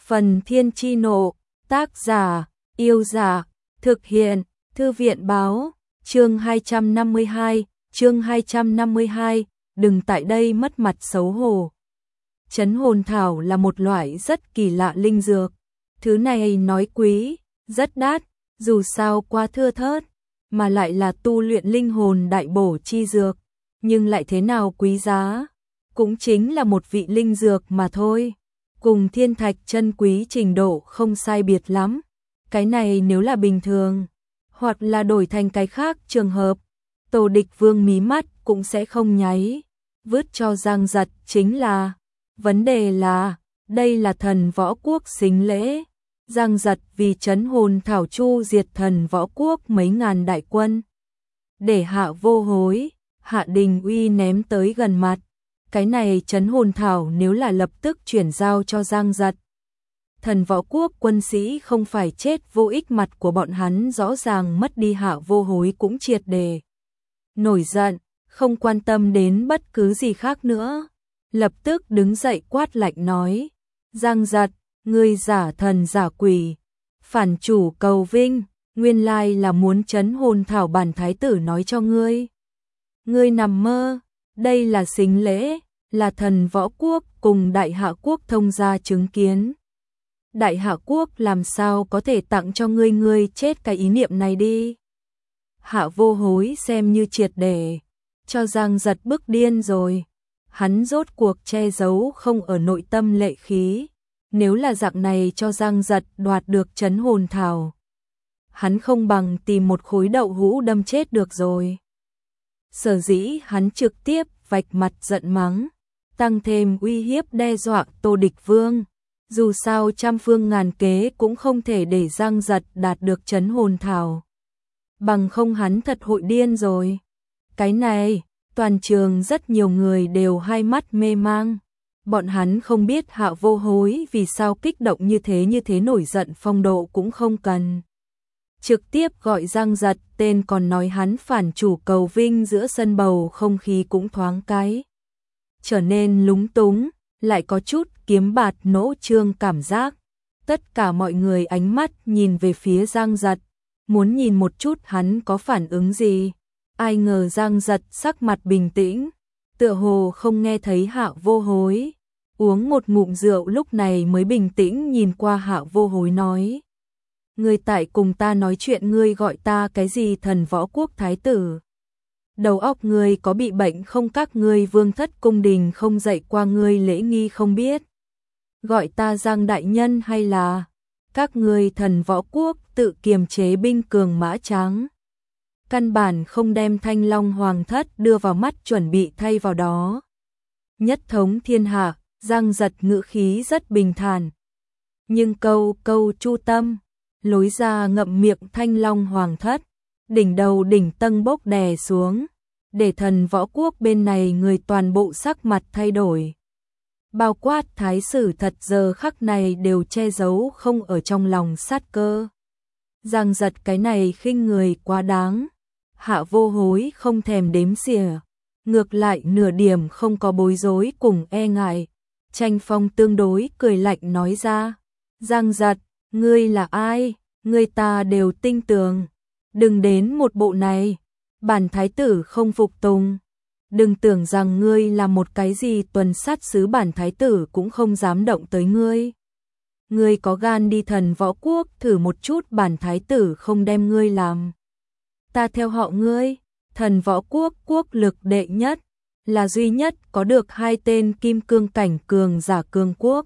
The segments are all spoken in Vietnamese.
Phần Thiên Chi Nộ, tác giả, Yêu Giả, thực hiện, Thư viện Báo, chương 252, đừng tại đây mất mặt xấu hổ. Trấn hồn thảo là một loại rất kỳ lạ linh dược, thứ này nói quý, rất đắt, dù sao quá thưa thớt, mà lại là tu luyện linh hồn đại bổ chi dược, nhưng lại thế nào quý giá, cũng chính là một vị linh dược mà thôi. Cùng thiên thạch chân quý trình độ không sai biệt lắm. Cái này nếu là bình thường, hoặc là đổi thành cái khác trường hợp, Tô Địch Vương mí mắt cũng sẽ không nháy, vứt cho Giang Giật chính là. Vấn đề là, đây là thần võ quốc xính lễ. Giang Giật vì trấn hồn thảo chu diệt thần võ quốc mấy ngàn đại quân. Để Hạ Vô Hối, Hạ Đình Uy ném tới gần mặt. Cái này trấn hồn thảo nếu là lập tức chuyển giao cho Giang Giật. Thần võ quốc quân sĩ không phải chết vô ích, mặt của bọn hắn rõ ràng mất đi. Hạ Vô Hối cũng triệt để nổi giận, không quan tâm đến bất cứ gì khác nữa. Lập tức đứng dậy quát lạnh nói, Giang Giật, ngươi giả thần giả quỷ, phản chủ cầu vinh, nguyên lai là muốn trấn hồn thảo. Bản thái tử nói cho ngươi. Ngươi nằm mơ. Đây là xính lễ, là thần võ quốc cùng đại hạ quốc thông gia chứng kiến. Đại hạ quốc làm sao có thể tặng cho ngươi, ngươi chết cái ý niệm này đi. Hạ Vô Hối xem như triệt để cho Giang Giật bức điên rồi. Hắn rốt cuộc che giấu không ở nội tâm lệ khí. Nếu là dạng này cho Giang Giật đoạt được trấn hồn thảo, hắn không bằng tìm một khối đậu hũ đâm chết được rồi. Sở dĩ hắn trực tiếp vạch mặt giận mắng, tăng thêm uy hiếp đe dọa Tô Địch Vương. Dù sao trăm phương ngàn kế cũng không thể để Giang Giật đạt được trấn hồn thảo. Bằng không hắn thật hội điên rồi. Cái này, toàn trường rất nhiều người đều hai mắt mê mang. Bọn hắn không biết Hạ Vô Hối vì sao kích động như thế nổi giận phong độ cũng không cần. Trực tiếp gọi Giang Giật tên, còn nói hắn phản chủ cầu vinh. Giữa sân bầu không khí cũng thoáng cái trở nên lúng túng, lại có chút kiếm bạt nỗ trương cảm giác. Tất cả mọi người ánh mắt nhìn về phía Giang Giật, muốn nhìn một chút hắn có phản ứng gì. Ai ngờ Giang Giật sắc mặt bình tĩnh, tựa hồ không nghe thấy Hạ Vô Hối. Uống một ngụm rượu lúc này mới bình tĩnh nhìn qua Hạ Vô Hối nói, ngươi tại cùng ta nói chuyện, ngươi gọi ta cái gì thần võ quốc thái tử? Đầu óc ngươi có bị bệnh không? Các ngươi vương thất cung đình không dạy qua ngươi lễ nghi không biết? Gọi ta Giang đại nhân hay là các ngươi thần võ quốc tự kiềm chế binh cường mã tráng? Căn bản không đem Thanh Long Hoàng thất đưa vào mắt, chuẩn bị thay vào đó nhất thống thiên hạ. Giang Giật ngữ khí rất bình thản, nhưng câu chu tâm lối ra ngậm miệng Thanh Long Hoàng thất, đỉnh đầu đỉnh tâng bốc đè xuống, để thần võ quốc bên này người toàn bộ sắc mặt thay đổi. Bao quát thái sử thật giờ khắc này đều che giấu không ở trong lòng sát cơ. Giang Giật cái này khinh người quá đáng. Hạ Vô Hối không thèm đếm xỉa, ngược lại nửa điểm không có bối rối cùng e ngại. Tranh Phong tương đối cười lạnh nói ra, Giang Giật, ngươi là ai? Ngươi ta đều tin tưởng. Đừng đến một bộ này, bản thái tử không phục tùng. Đừng tưởng rằng ngươi là một cái gì tuần sát sứ, bản thái tử cũng không dám động tới ngươi. Ngươi có gan đi thần võ quốc thử một chút, bản thái tử không đem ngươi làm. Ta theo họ ngươi, thần võ quốc quốc lực đệ nhất, là duy nhất có được 2 tên kim cương cảnh cường giả cương quốc.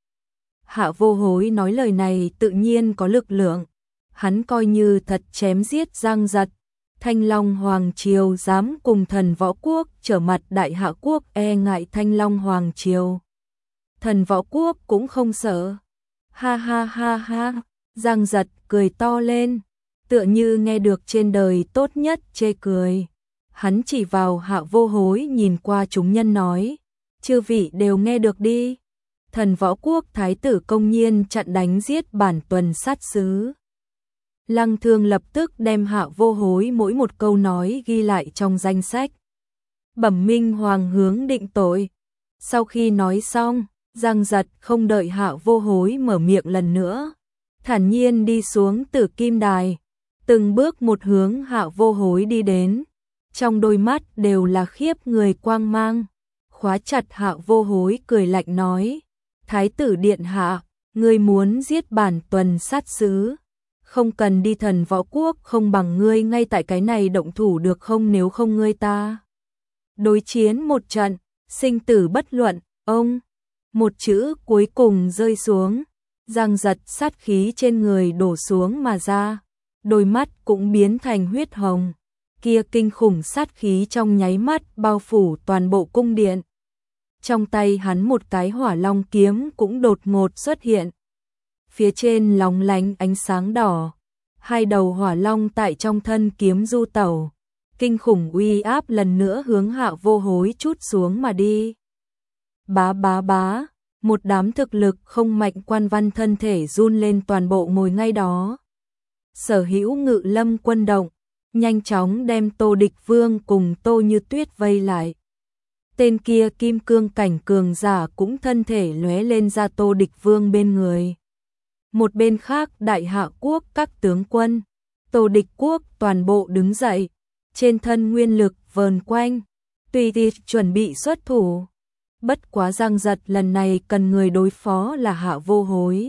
Hạ Vô Hối nói lời này tự nhiên có lực lượng. Hắn coi như thật chém giết Giang Giật. Thanh Long Hoàng triều dám cùng thần võ quốc trở mặt, đại hạ quốc e ngại Thanh Long Hoàng triều. Thần võ quốc cũng không sợ. Ha ha ha ha, Giang Giật cười to lên, tựa như nghe được trên đời tốt nhất chê cười. Hắn chỉ vào Hạ Vô Hối nhìn qua chúng nhân nói, chư vị đều nghe được đi. Thần võ quốc thái tử công nhiên chặn đánh giết bản tuần sát sứ. Lăng Thương lập tức đem Hạ Vô Hối mỗi một câu nói ghi lại trong danh sách. Bẩm minh hoàng hướng định tội. Sau khi nói xong, Giang Giật không đợi Hạ Vô Hối mở miệng lần nữa, thản nhiên đi xuống từ kim đài, từng bước một hướng Hạ Vô Hối đi đến, trong đôi mắt đều là khiếp người quang mang. Khóa chặt Hạ Vô Hối cười lạnh nói, Thái tử điện hạ, ngươi muốn giết bản tuần sát sứ, không cần đi Thần Võ Quốc, không bằng ngươi ngay tại cái này động thủ được không, nếu không ngươi ta đối chiến một trận, sinh tử bất luận. Ông, một chữ cuối cùng rơi xuống, Giang Giật sát khí trên người đổ xuống mà ra, đôi mắt cũng biến thành huyết hồng, kia kinh khủng sát khí trong nháy mắt bao phủ toàn bộ cung điện. Trong tay hắn một cái hỏa long kiếm cũng đột ngột xuất hiện, phía trên lóng lánh ánh sáng đỏ, hai đầu hỏa long tại trong thân kiếm du tẩu, kinh khủng uy áp lần nữa hướng Hạ Vô Hối trút xuống mà đi. Bá bá bá, một đám thực lực không mạnh quan văn thân thể run lên, toàn bộ ngồi ngay đó. Sở Hữu Ngự Lâm quân động, nhanh chóng đem Tô Địch Vương cùng Tô Như Tuyết vây lại. Tên kia kim cương cảnh cường giả cũng thân thể lóe lên ra Tô Địch Vương bên người. Một bên khác Đại Hạ quốc các tướng quân, Tô Địch quốc toàn bộ đứng dậy, trên thân nguyên lực vờn quanh, tùy tiện chuẩn bị xuất thủ. Bất quá Giang Giật lần này cần người đối phó là Hạ Vô Hối.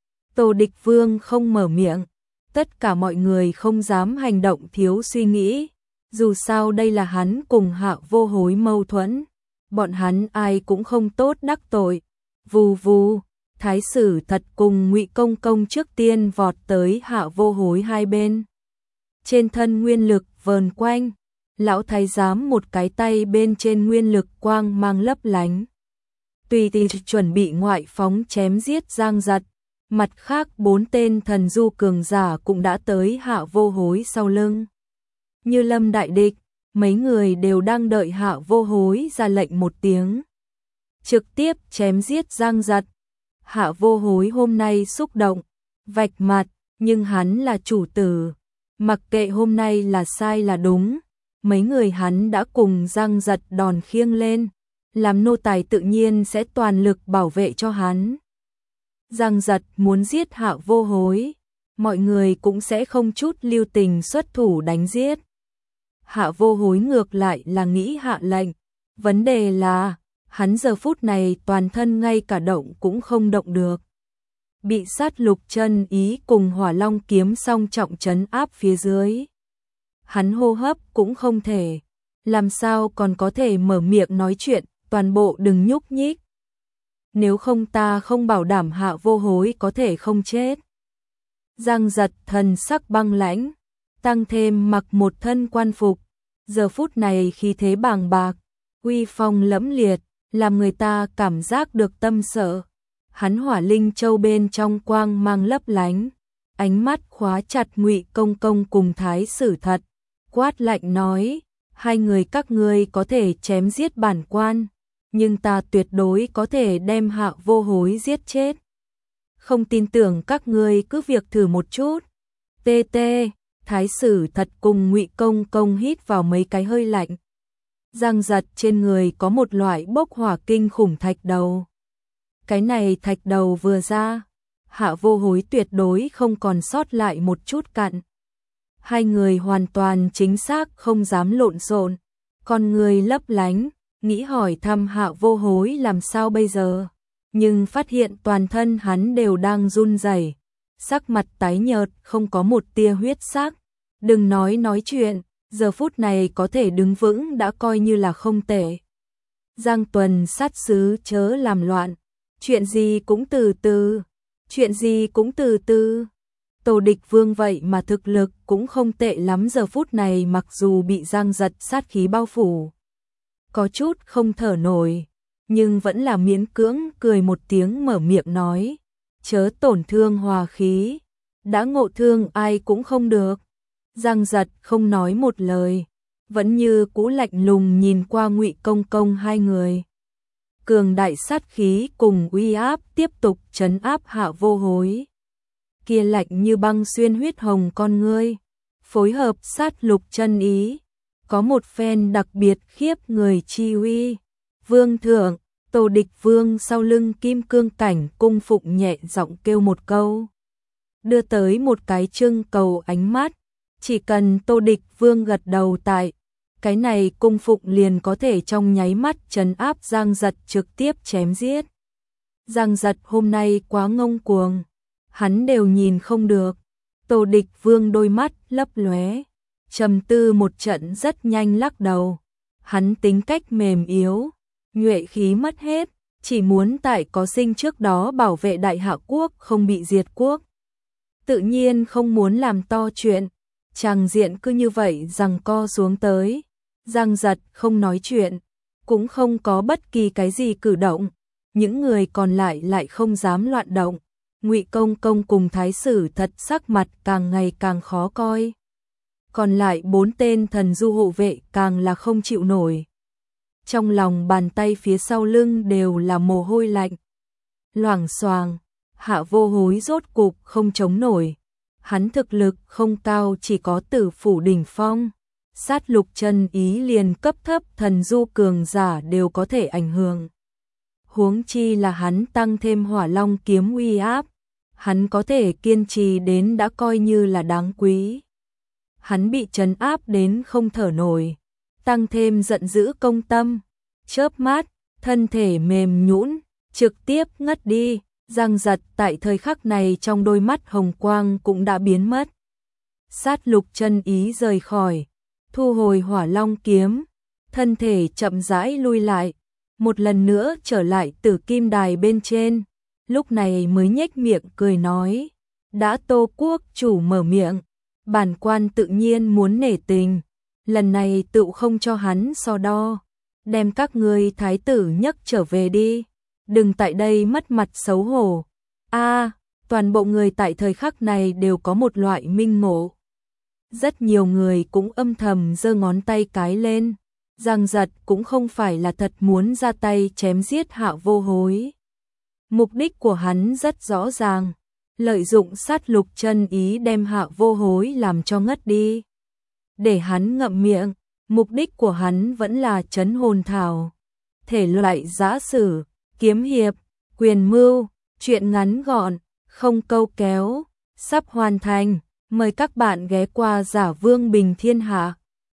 Tô Địch Vương không mở miệng, tất cả mọi người không dám hành động thiếu suy nghĩ, dù sao đây là hắn cùng Hạ Vô Hối mâu thuẫn, bọn hắn ai cũng không tốt đắc tội. Vù vù, Thái Sử Thật cùng Ngụy Công Công trước tiên vọt tới Hạ Vô Hối hai bên. Trên thân nguyên lực vờn quanh, lão thái giám một cái tay bên trên nguyên lực quang mang lấp lánh, tùy tiện chuẩn bị ngoại phóng chém giết Giang Giật. Mặt khác 4 tên thần du cường giả cũng đã tới Hạ Vô Hối sau lưng. Như lâm đại địch, mấy người đều đang đợi Hạ Vô Hối ra lệnh một tiếng, trực tiếp chém giết Giang Giật. Hạ Vô Hối hôm nay xúc động, vạch mặt, nhưng hắn là chủ tử, mặc kệ hôm nay là sai là đúng, mấy người hắn đã cùng Giang Giật đòn khiêng lên, làm nô tài tự nhiên sẽ toàn lực bảo vệ cho hắn. Giang Giật muốn giết Hạ Vô Hối, mọi người cũng sẽ không chút lưu tình xuất thủ đánh giết. Hạ Vô Hối ngược lại là nghĩ hạ lệnh, vấn đề là hắn giờ phút này toàn thân ngay cả động cũng không động được, bị Sát Lục Chân Ý cùng Hỏa Long kiếm song trọng trấn áp phía dưới. Hắn hô hấp cũng không thể, làm sao còn có thể mở miệng nói chuyện, toàn bộ đừng nhúc nhích. Nếu không ta không bảo đảm Hạ Vô Hối có thể không chết. Giang Giật thần sắc băng lãnh, tăng thêm mặc một thân quan phục, giờ phút này khí thế bàng bạc, uy phong lẫm liệt, làm người ta cảm giác được tâm sợ. Hắn hỏa linh châu bên trong quang mang lấp lánh, ánh mắt khóa chặt Ngụy Công Công cùng Thái Sử Thật, quát lạnh nói, hai người các ngươi có thể chém giết bản quan, nhưng ta tuyệt đối có thể đem Hạ Vô Hối giết chết. Không tin tưởng các ngươi cứ việc thử một chút. TT, Thái Sử Thật cùng Ngụy Công Công hít vào mấy cái hơi lạnh. Giang Giật trên người có một loại bốc hỏa kinh khủng thạch đầu. Cái này thạch đầu vừa ra, Hạ Vô Hối tuyệt đối không còn sót lại một chút cặn. Hai người hoàn toàn chính xác không dám lộn xộn, con người lấp lánh, nghĩ hỏi thăm Hạ Vô Hối làm sao bây giờ, nhưng phát hiện toàn thân hắn đều đang run rẩy, sắc mặt tái nhợt, không có một tia huyết sắc. Đừng nói chuyện, giờ phút này có thể đứng vững đã coi như là không tệ. Giang Tuần sát sứ chớ làm loạn, chuyện gì cũng từ từ, chuyện gì cũng từ từ. Tô Địch Vương vậy mà thực lực cũng không tệ lắm, giờ phút này mặc dù bị Giang Giật sát khí bao phủ, có chút không thở nổi, nhưng vẫn là miễn cưỡng cười một tiếng mở miệng nói, chớ tổn thương hòa khí, đã ngộ thương ai cũng không được. Giang Giật không nói một lời, vẫn như cũ lạnh lùng nhìn qua Ngụy Công Công hai người. Cường đại sát khí cùng uy áp tiếp tục trấn áp Hạ Vô Hối. Kia lạnh như băng xuyên huyết hồng con ngươi, phối hợp Sát Lục Chân Ý, có một phen đặc biệt khiếp người chi uy. Vương thượng, Tô Địch Vương sau lưng Kim Cương Cảnh cung phụng nhẹ giọng kêu một câu, đưa tới một cái trưng cầu ánh mắt, chỉ cần Tô Địch Vương gật đầu tại, cái này cung phụng liền có thể trong nháy mắt trấn áp Giang Giật trực tiếp chém giết. Giang Giật hôm nay quá ngông cuồng, hắn đều nhìn không được. Tô Địch Vương đôi mắt lấp lóe, trầm tư một trận rất nhanh lắc đầu. Hắn tính cách mềm yếu, nhuệ khí mất hết, chỉ muốn tại có sinh trước đó bảo vệ Đại Hạ quốc không bị diệt quốc. Tự nhiên không muốn làm to chuyện, tràng diện cứ như vậy giằng co xuống tới. Giang Giật không nói chuyện, cũng không có bất kỳ cái gì cử động, những người còn lại không dám loạn động. Ngụy Công Công cùng thái sử thật sắc mặt càng ngày càng khó coi. Còn lại 4 tên thần du hộ vệ càng là không chịu nổi. Trong lòng bàn tay phía sau lưng đều là mồ hôi lạnh. Loảng xoàng, Hạ Vô Hối rốt cục không chống nổi. Hắn thực lực không cao, chỉ có tử phủ đỉnh phong. Sát Lục Chân Ý liền cấp thấp thần du cường giả đều có thể ảnh hưởng. Huống chi là hắn tăng thêm Hỏa Long kiếm uy áp, hắn có thể kiên trì đến đã coi như là đáng quý. Hắn bị trấn áp đến không thở nổi, tăng thêm giận dữ công tâm, chớp mắt, thân thể mềm nhũn, trực tiếp ngất đi. Giang Giật tại thời khắc này trong đôi mắt hồng quang cũng đã biến mất. Sát Lục Chân Ý rời khỏi, thu hồi Hỏa Long kiếm, thân thể chậm rãi lui lại, một lần nữa trở lại Tử Kim Đài bên trên, lúc này mới nhếch miệng cười nói, đã Tô quốc chủ mở miệng, bản quan tự nhiên muốn nể tình, lần này tự không cho hắn so đo, đem các ngươi thái tử nhấc trở về đi, đừng tại đây mất mặt xấu hổ. Toàn bộ người tại thời khắc này đều có một loại minh ngộ. Rất nhiều người cũng âm thầm giơ ngón tay cái lên. Giang Giật cũng không phải là thật muốn ra tay chém giết Hạ Vô Hối. Mục đích của hắn rất rõ ràng, lợi dụng Sát Lục Chân Ý đem Hạ Vô Hối làm cho ngất đi. Để hắn ngậm miệng, mục đích của hắn vẫn là trấn hồn thảo. Thể loại giã sử, kiếm hiệp, quyền mưu, truyện ngắn gọn, không câu kéo, sắp hoàn thành. Mời các bạn ghé qua Giả Vương Bình Thiên Hạ.